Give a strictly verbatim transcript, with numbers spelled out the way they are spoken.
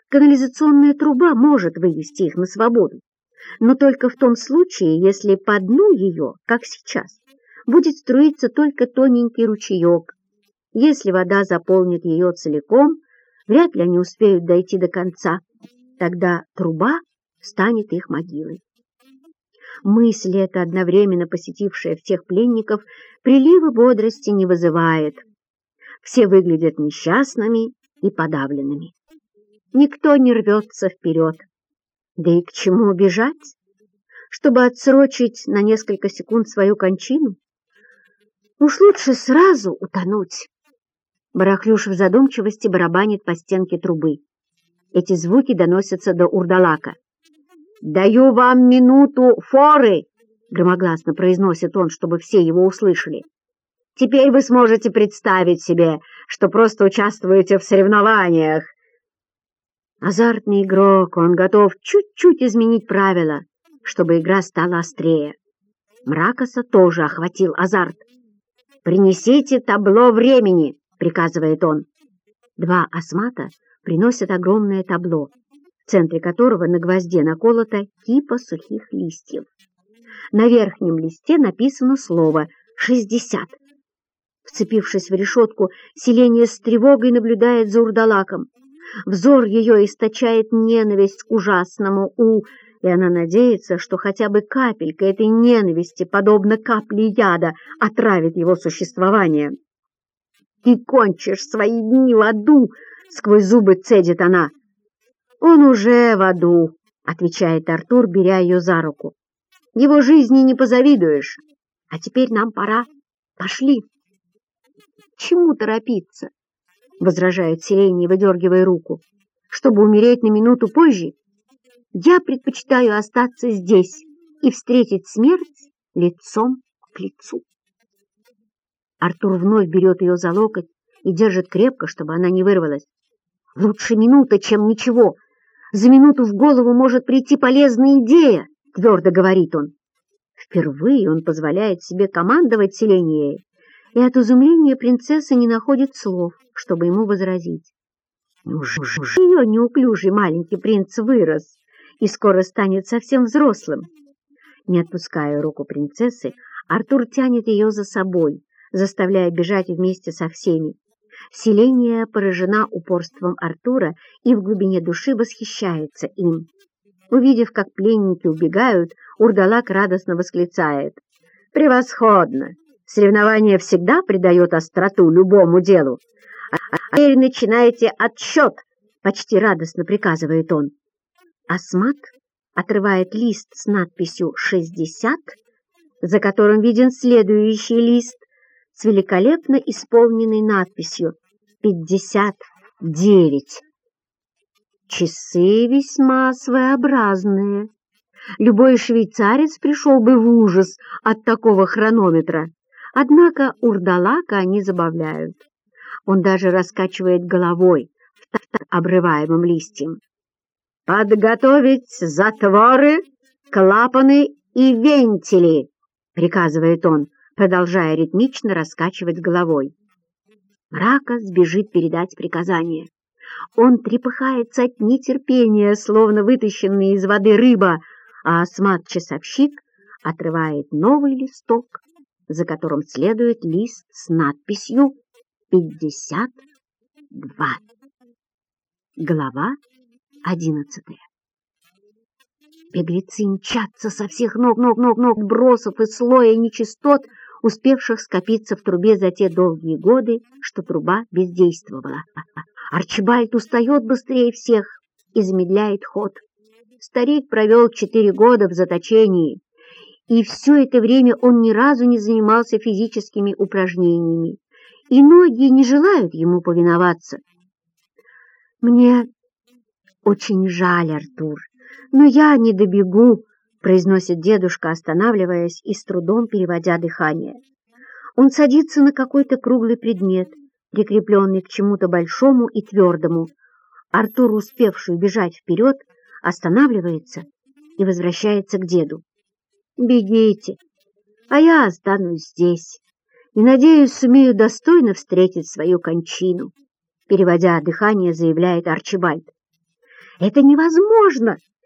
Канализационная труба может вывести их на свободу, но только в том случае, если по дну ее, как сейчас, будет струиться только тоненький ручеек. Если вода заполнит ее целиком, вряд ли они успеют дойти до конца. Тогда труба станет их могилой. Мысль эта, одновременно посетившая всех пленников, прилива бодрости не вызывает. Все выглядят несчастными и подавленными. Никто не рвется вперед. Да и к чему бежать? Чтобы отсрочить на несколько секунд свою кончину? Уж лучше сразу утонуть. Барахлюш в задумчивости барабанит по стенке трубы. Эти звуки доносятся до урдалака. «Даю вам минуту форы!» — громогласно произносит он, чтобы все его услышали. «Теперь вы сможете представить себе, что просто участвуете в соревнованиях». Азартный игрок, он готов чуть-чуть изменить правила, чтобы игра стала острее. Мракоса тоже охватил азарт. «Принесите табло времени!» — приказывает он. Два осмата приносят огромное табло, в центре которого на гвозде наколота кипа сухих листьев. На верхнем листе написано слово «шестьдесят». Вцепившись в решетку, селение с тревогой наблюдает за урдалаком. Взор ее источает ненависть к ужасному «у», и она надеется, что хотя бы капелька этой ненависти, подобно капле яда, отравит его существование. «Ты кончишь свои дни в аду!» — сквозь зубы цедит она. «Он уже в аду», — отвечает Артур, беря ее за руку. «Его жизни не позавидуешь. А теперь нам пора. Пошли». «Чему торопиться?» — возражает Селений, выдергивая руку. «Чтобы умереть на минуту позже? Я предпочитаю остаться здесь и встретить смерть лицом к лицу». Артур вновь берет ее за локоть и держит крепко, чтобы она не вырвалась. «Лучше минута, чем ничего. За минуту в голову может прийти полезная идея», — твердо говорит он. Впервые он позволяет себе командовать Селенией, и от изумления принцесса не находит слов, чтобы ему возразить. Неужели ее неуклюжий маленький принц вырос и скоро станет совсем взрослым? Не отпуская руку принцессы, Артур тянет ее за собой, заставляя бежать вместе со всеми. Селения поражена упорством Артура и в глубине души восхищается им. Увидев, как пленники убегают, урдалак радостно восклицает: «Превосходно! Соревнование всегда придает остроту любому делу. А теперь начинайте отсчет!» — почти радостно приказывает он. Асмат отрывает лист с надписью «шестьдесят», за которым виден следующий лист с великолепно исполненной надписью «пятьдесят девять». Часы весьма своеобразные. Любой швейцарец пришел бы в ужас от такого хронометра. Однако урдалака они забавляют. Он даже раскачивает головой в такт обрываемым листьям. «Подготовить затворы, клапаны и вентили!» — приказывает он, продолжая ритмично раскачивать головой. Мракос бежит передать приказание. Он трепыхается от нетерпения, словно вытащенный из воды рыба, а Асмат-часовщик отрывает новый листок, за которым следует лист с надписью «пятьдесят два». Глава одиннадцатая. Беглецы мчатся со всех ног, ног, ног, ног, бросов и слоя нечистот, успевших скопиться в трубе за те долгие годы, что труба бездействовала. Арчибальд устает быстрее всех и замедляет ход. Старик провел четыре года в заточении, и все это время он ни разу не занимался физическими упражнениями, и ноги не желают ему повиноваться. «Мне очень жаль, Артур, но я не добегу», — произносит дедушка, останавливаясь и с трудом переводя дыхание. Он садится на какой-то круглый предмет, прикрепленный к чему-то большому и твердому. Артур, успевший бежать вперед, останавливается и возвращается к деду. «Бегите, а я останусь здесь и, надеюсь, сумею достойно встретить свою кончину», — переводя дыхание, заявляет Арчибальд. Это невозможно!